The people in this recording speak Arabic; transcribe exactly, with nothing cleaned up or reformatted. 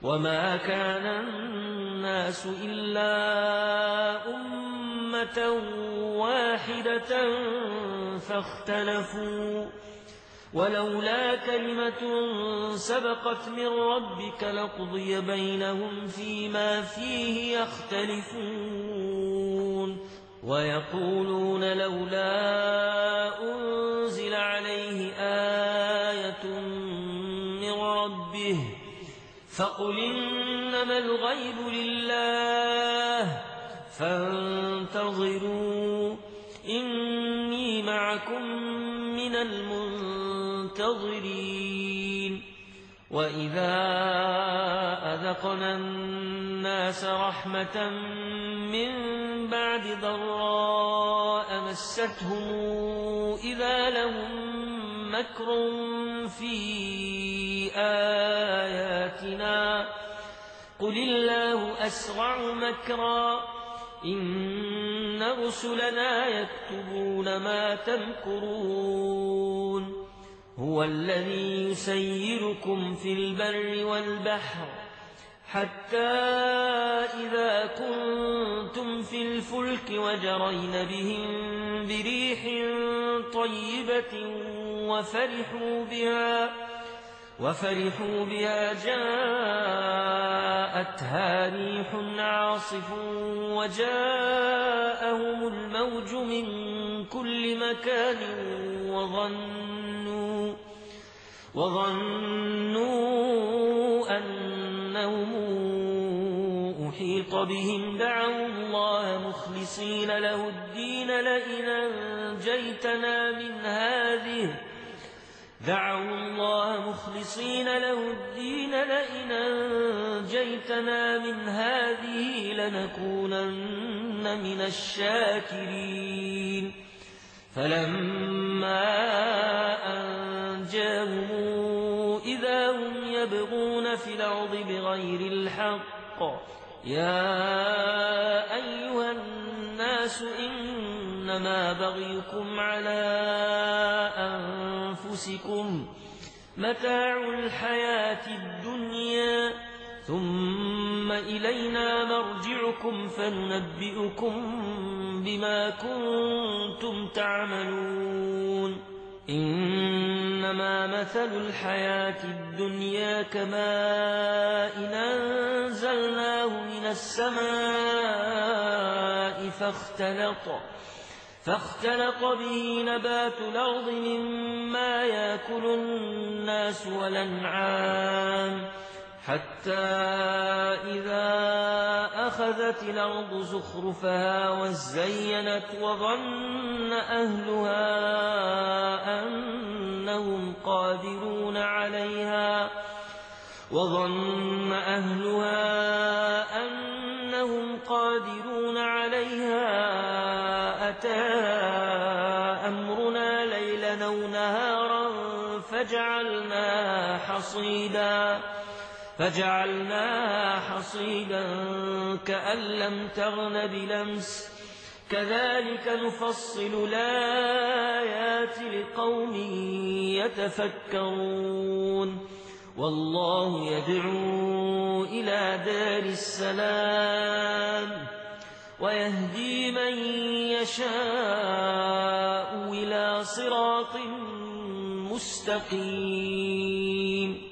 وما كان الناس إلا أمة واحدة فاختلفوا ولولا كلمة سبقت من ربك لقضي بينهم فيما فيه يختلفون ويقولون لولا أنزل عليه آية من ربه فقل إنما الغيب لله فانتظروا إني معكم من المنتظرين وإذا أذقنا الناس رحمة من بعد ضراء مستهم إذا لهم مكر في آياتنا قل الله أسرع مكرا إن رسلنا يكتبون ما تمكرون هو الذي يسيركم في البر والبحر حتى إذا كنتم في الفلك وجرين بهم بريح طيبة وفرحوا بها وفرحوا بها جاءتها ريح عاصف وجاءهم الموج من كل مكان وظنوا وظنوا أنهم أحيط بهم دعوا الله مخلصين له الدين لئن أنجيتنا من هذه دعوا الله مخلصين له الدين لئن أنجيتنا من هذه لنكونن من الشاكرين فلما أنجاهم إذا هم يبغون في الأرض بغير الحق يا أيها الناس إنما بغيكم على أنفسكم متاع الحياة الدنيا ثم إلينا مرجعكم فننبئكم بما كنتم تعملون إنما مثل الحياة الدنيا كماء أنزلناه من السماء فاختلط فاختلط به نبات الأرض مما يأكل الناس والأنعام حتى إذا أخذت الأرض زخرفها وزينت وظن أهلها أنهم قادرون عليها وظن أهلها أنهم قادرون عليها أتاها أمرنا ليلا أو نهارا فجعلناها حصيدا فجعلناها حصيدا كأن لم تغن بلمس كذلك نفصل الآيات لقوم يتفكرون والله يدعو إلى دار السلام ويهدي من يشاء إلى صراط مستقيم